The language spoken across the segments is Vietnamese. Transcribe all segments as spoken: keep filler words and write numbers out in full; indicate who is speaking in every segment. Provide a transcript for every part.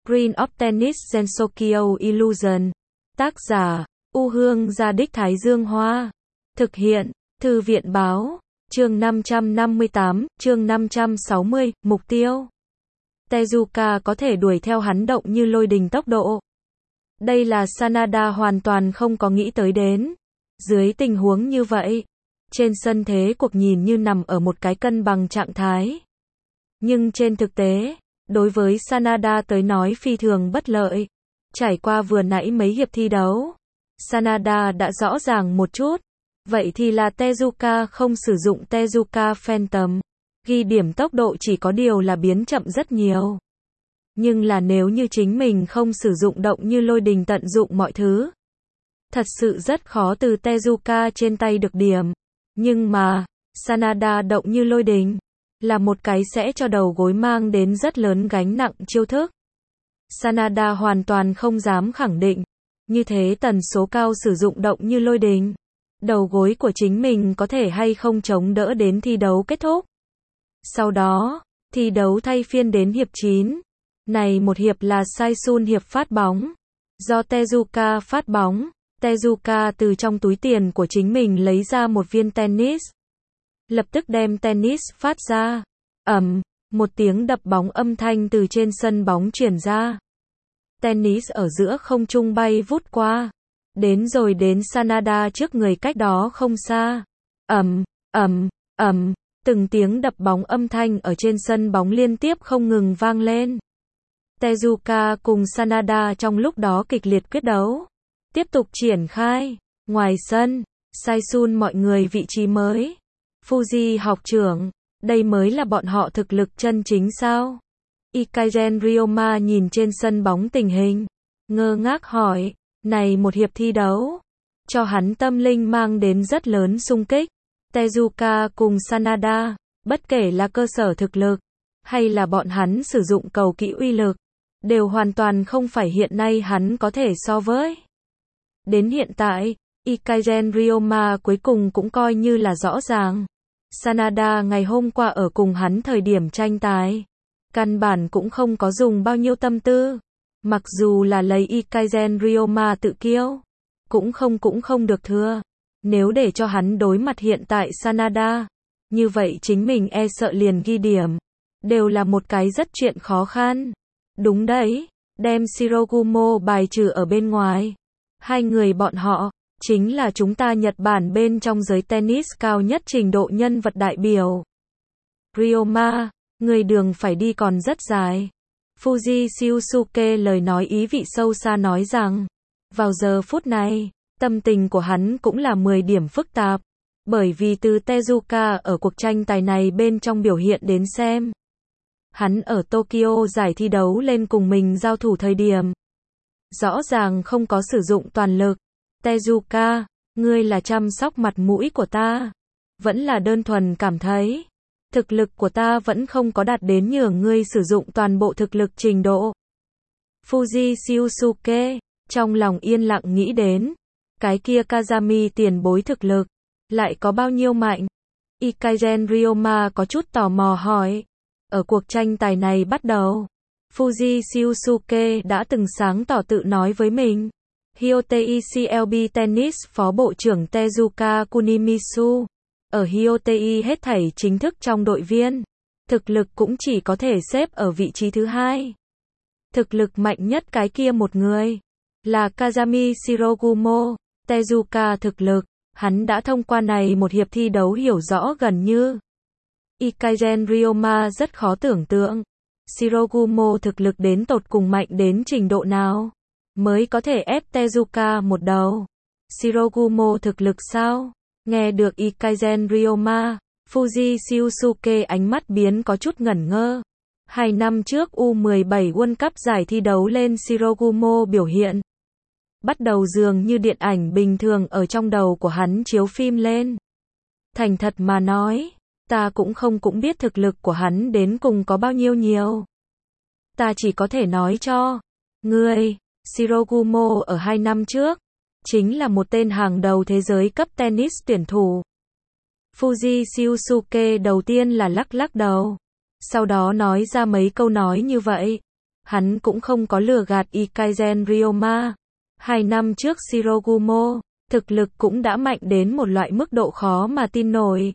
Speaker 1: Green of Tennis Gensokyo Illusion. Tác giả, U Hương Gia Đích Thái Dương Hoa. Thực hiện, Thư viện Báo. Chương năm trăm năm mươi tám, chương năm trăm sáu mươi, mục tiêu. Tezuka có thể đuổi theo hắn động như lôi đình tốc độ. Đây là Sanada hoàn toàn không có nghĩ tới đến. Dưới tình huống như vậy, trên sân thế cuộc nhìn như nằm ở một cái cân bằng trạng thái. Nhưng trên thực tế, đối với Sanada tới nói phi thường bất lợi. Trải qua vừa nãy mấy hiệp thi đấu, Sanada đã rõ ràng một chút. Vậy thì là Tezuka không sử dụng Tezuka Phantom. Ghi điểm tốc độ chỉ có điều là biến chậm rất nhiều. Nhưng là nếu như chính mình không sử dụng động như lôi đình tận dụng mọi thứ, thật sự rất khó từ Tezuka trên tay được điểm. Nhưng mà, Sanada động như lôi đình, là một cái sẽ cho đầu gối mang đến rất lớn gánh nặng chiêu thức. Sanada hoàn toàn không dám khẳng định, như thế tần số cao sử dụng động như lôi đình, đầu gối của chính mình có thể hay không chống đỡ đến thi đấu kết thúc. Sau đó, thi đấu thay phiên đến hiệp chín. Này một hiệp là Saisun hiệp phát bóng. Do Tezuka phát bóng, Tezuka từ trong túi tiền của chính mình lấy ra một viên tennis. Lập tức đem tennis phát ra. Ầm, một tiếng đập bóng âm thanh từ trên sân bóng truyền ra. Tennis ở giữa không trung bay vút qua. Đến rồi đến Sanada trước người cách đó không xa. Ầm, ầm, ầm, từng tiếng đập bóng âm thanh ở trên sân bóng liên tiếp không ngừng vang lên. Tezuka cùng Sanada trong lúc đó kịch liệt quyết đấu. Tiếp tục triển khai. Ngoài sân, Saisun mọi người vị trí mới. Fuji học trưởng, đây mới là bọn họ thực lực chân chính sao? Ikagen Ryoma nhìn trên sân bóng tình hình, ngơ ngác hỏi, này một hiệp thi đấu, cho hắn tâm linh mang đến rất lớn xung kích. Tezuka cùng Sanada, bất kể là cơ sở thực lực, hay là bọn hắn sử dụng cầu kỹ uy lực, đều hoàn toàn không phải hiện nay hắn có thể so với. Đến hiện tại, Ikagen Ryoma cuối cùng cũng coi như là rõ ràng. Sanada ngày hôm qua ở cùng hắn thời điểm tranh tài, căn bản cũng không có dùng bao nhiêu tâm tư. Mặc dù là lấy Ikagen Ryoma tự kiêu, cũng không cũng không được thua. Nếu để cho hắn đối mặt hiện tại Sanada, như vậy chính mình e sợ liền ghi điểm. Đều là một cái rất chuyện khó khăn. Đúng đấy, đem Shirogumo bài trừ ở bên ngoài. Hai người bọn họ, chính là chúng ta Nhật Bản bên trong giới tennis cao nhất trình độ nhân vật đại biểu. Ryoma, người đường phải đi còn rất dài. Fuji Shiosuke lời nói ý vị sâu xa nói rằng, vào giờ phút này, tâm tình của hắn cũng là mười điểm phức tạp. Bởi vì từ Tezuka ở cuộc tranh tài này bên trong biểu hiện đến xem, hắn ở Tokyo giải thi đấu lên cùng mình giao thủ thời điểm, rõ ràng không có sử dụng toàn lực. Tezuka, ngươi là chăm sóc mặt mũi của ta, vẫn là đơn thuần cảm thấy thực lực của ta vẫn không có đạt đến nhường ngươi sử dụng toàn bộ thực lực trình độ. Fuji Shiosuke, trong lòng yên lặng nghĩ đến, cái kia Kazami tiền bối thực lực, lại có bao nhiêu mạnh? Ikagen Ryoma có chút tò mò hỏi. Ở cuộc tranh tài này bắt đầu, Fuji Shiosuke đã từng sáng tỏ tự nói với mình. Hyotei xê lờ bê Tennis Phó Bộ trưởng Tezuka Kunimitsu. Ở Hyotei hết thảy chính thức trong đội viên, thực lực cũng chỉ có thể xếp ở vị trí thứ hai. Thực lực mạnh nhất cái kia một người, là Kazami Shirogumo. Tezuka thực lực, hắn đã thông qua này một hiệp thi đấu hiểu rõ gần như. Ikagen Ryoma rất khó tưởng tượng, Shirogumo thực lực đến tột cùng mạnh đến trình độ nào, mới có thể ép Tezuka một đầu. Shirogumo thực lực sao? Nghe được Ikagen Ryoma, Fuji Shiosuke ánh mắt biến có chút ngẩn ngơ. Hai năm trước U mười bảy World Cup giải thi đấu lên Shirogumo biểu hiện, bắt đầu dường như điện ảnh bình thường ở trong đầu của hắn chiếu phim lên. Thành thật mà nói, ta cũng không cũng biết thực lực của hắn đến cùng có bao nhiêu nhiều. Ta chỉ có thể nói cho ngươi, Shirogumo ở hai năm trước, chính là một tên hàng đầu thế giới cấp tennis tuyển thủ. Fuji Shiosuke đầu tiên là lắc lắc đầu, sau đó nói ra mấy câu nói như vậy. Hắn cũng không có lừa gạt Ikaisen Ryoma. Hai năm trước Shirogumo, thực lực cũng đã mạnh đến một loại mức độ khó mà tin nổi.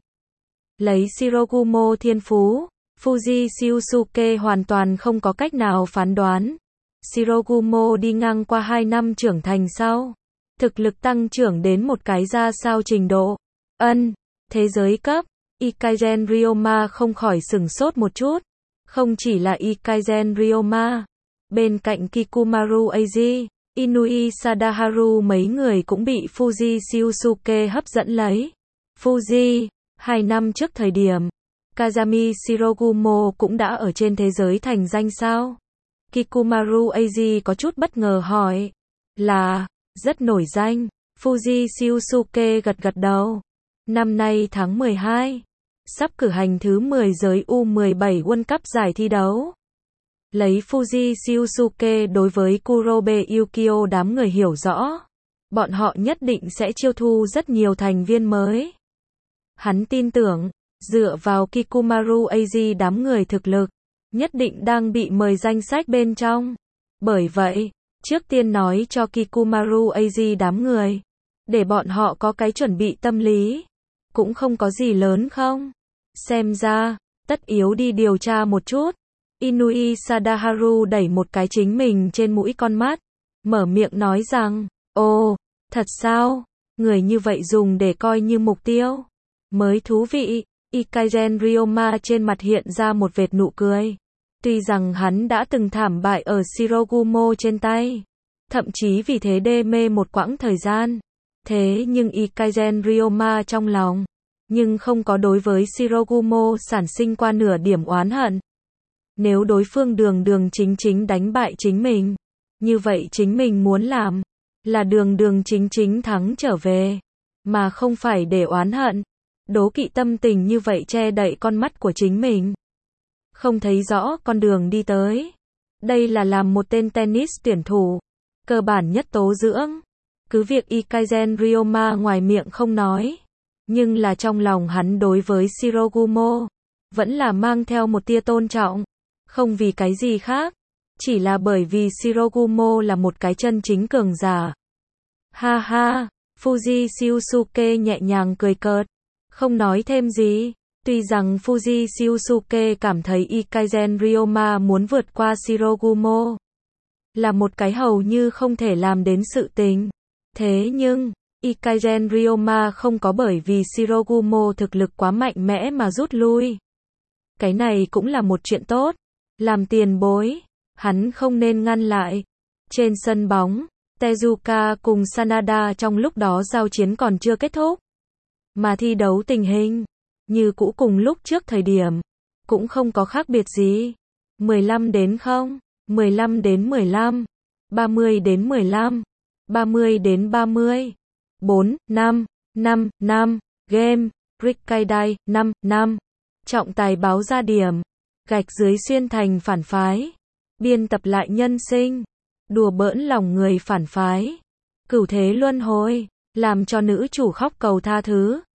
Speaker 1: Lấy Shirogumo thiên phú, Fuji Shiosuke hoàn toàn không có cách nào phán đoán. Shirogumo đi ngang qua hai năm trưởng thành sau, thực lực tăng trưởng đến một cái ra sao trình độ. Ân, thế giới cấp, Ikaisen Ryoma không khỏi sửng sốt một chút. Không chỉ là Ikaisen Ryoma, bên cạnh Kikumaru Eiji, Inui Sadaharu mấy người cũng bị Fuji Shiosuke hấp dẫn lấy. Fuji, hai năm trước thời điểm, Kazami Shirogumo cũng đã ở trên thế giới thành danh sao? Kikumaru Eiji có chút bất ngờ hỏi. Là, rất nổi danh. Fuji Shiosuke gật gật đầu. Năm nay tháng mười hai, sắp cử hành thứ mười giới U mười bảy World Cup giải thi đấu. Lấy Fuji Shiosuke đối với Kurobe Yukio đám người hiểu rõ, bọn họ nhất định sẽ chiêu thu rất nhiều thành viên mới. Hắn tin tưởng, dựa vào Kikumaru Eiji đám người thực lực, nhất định đang bị mời danh sách bên trong. Bởi vậy, trước tiên nói cho Kikumaru Eiji đám người, để bọn họ có cái chuẩn bị tâm lý. Cũng không có gì lớn không? Xem ra, tất yếu đi điều tra một chút. Inui Sadaharu đẩy một cái chính mình trên mũi con mắt, mở miệng nói rằng, ồ, thật sao? Người như vậy dùng để coi như mục tiêu. Mới thú vị, Ikaisen Ryoma trên mặt hiện ra một vệt nụ cười. Tuy rằng hắn đã từng thảm bại ở Shirogumo trên tay, thậm chí vì thế đê mê một quãng thời gian. Thế nhưng Ikaisen Ryoma trong lòng, nhưng không có đối với Shirogumo sản sinh qua nửa điểm oán hận. Nếu đối phương đường đường chính chính đánh bại chính mình, như vậy chính mình muốn làm, là đường đường chính chính thắng trở về, mà không phải để oán hận, đố kỵ tâm tình như vậy che đậy con mắt của chính mình. Không thấy rõ con đường đi tới. Đây là làm một tên tennis tuyển thủ, cơ bản nhất tố dưỡng. Cứ việc Ikaisen Ryoma ngoài miệng không nói, nhưng là trong lòng hắn đối với Shirogumo, vẫn là mang theo một tia tôn trọng. Không vì cái gì khác, chỉ là bởi vì Shirogumo là một cái chân chính cường giả. Ha ha, Fuji Shiosuke nhẹ nhàng cười cợt, không nói thêm gì. Tuy rằng Fuji Shiosuke cảm thấy Ikaisen Ryoma muốn vượt qua Shirogumo là một cái hầu như không thể làm đến sự tình. Thế nhưng, Ikaisen Ryoma không có bởi vì Shirogumo thực lực quá mạnh mẽ mà rút lui. Cái này cũng là một chuyện tốt. Làm tiền bối, hắn không nên ngăn lại. Trên sân bóng, Tezuka cùng Sanada trong lúc đó giao chiến còn chưa kết thúc. Mà thi đấu tình hình, như cũ cùng lúc trước thời điểm, cũng không có khác biệt gì. mười lăm đến không, mười lăm đến mười lăm, ba mươi đến mười lăm, ba mươi đến ba mươi, bốn, năm, năm, năm, game, Rikkaidai, năm, năm. Trọng tài báo ra điểm, gạch dưới xuyên thành phản phái, biên tập lại nhân sinh, đùa bỡn lòng người phản phái, cửu thế luân hồi, làm cho nữ chủ khóc cầu tha thứ.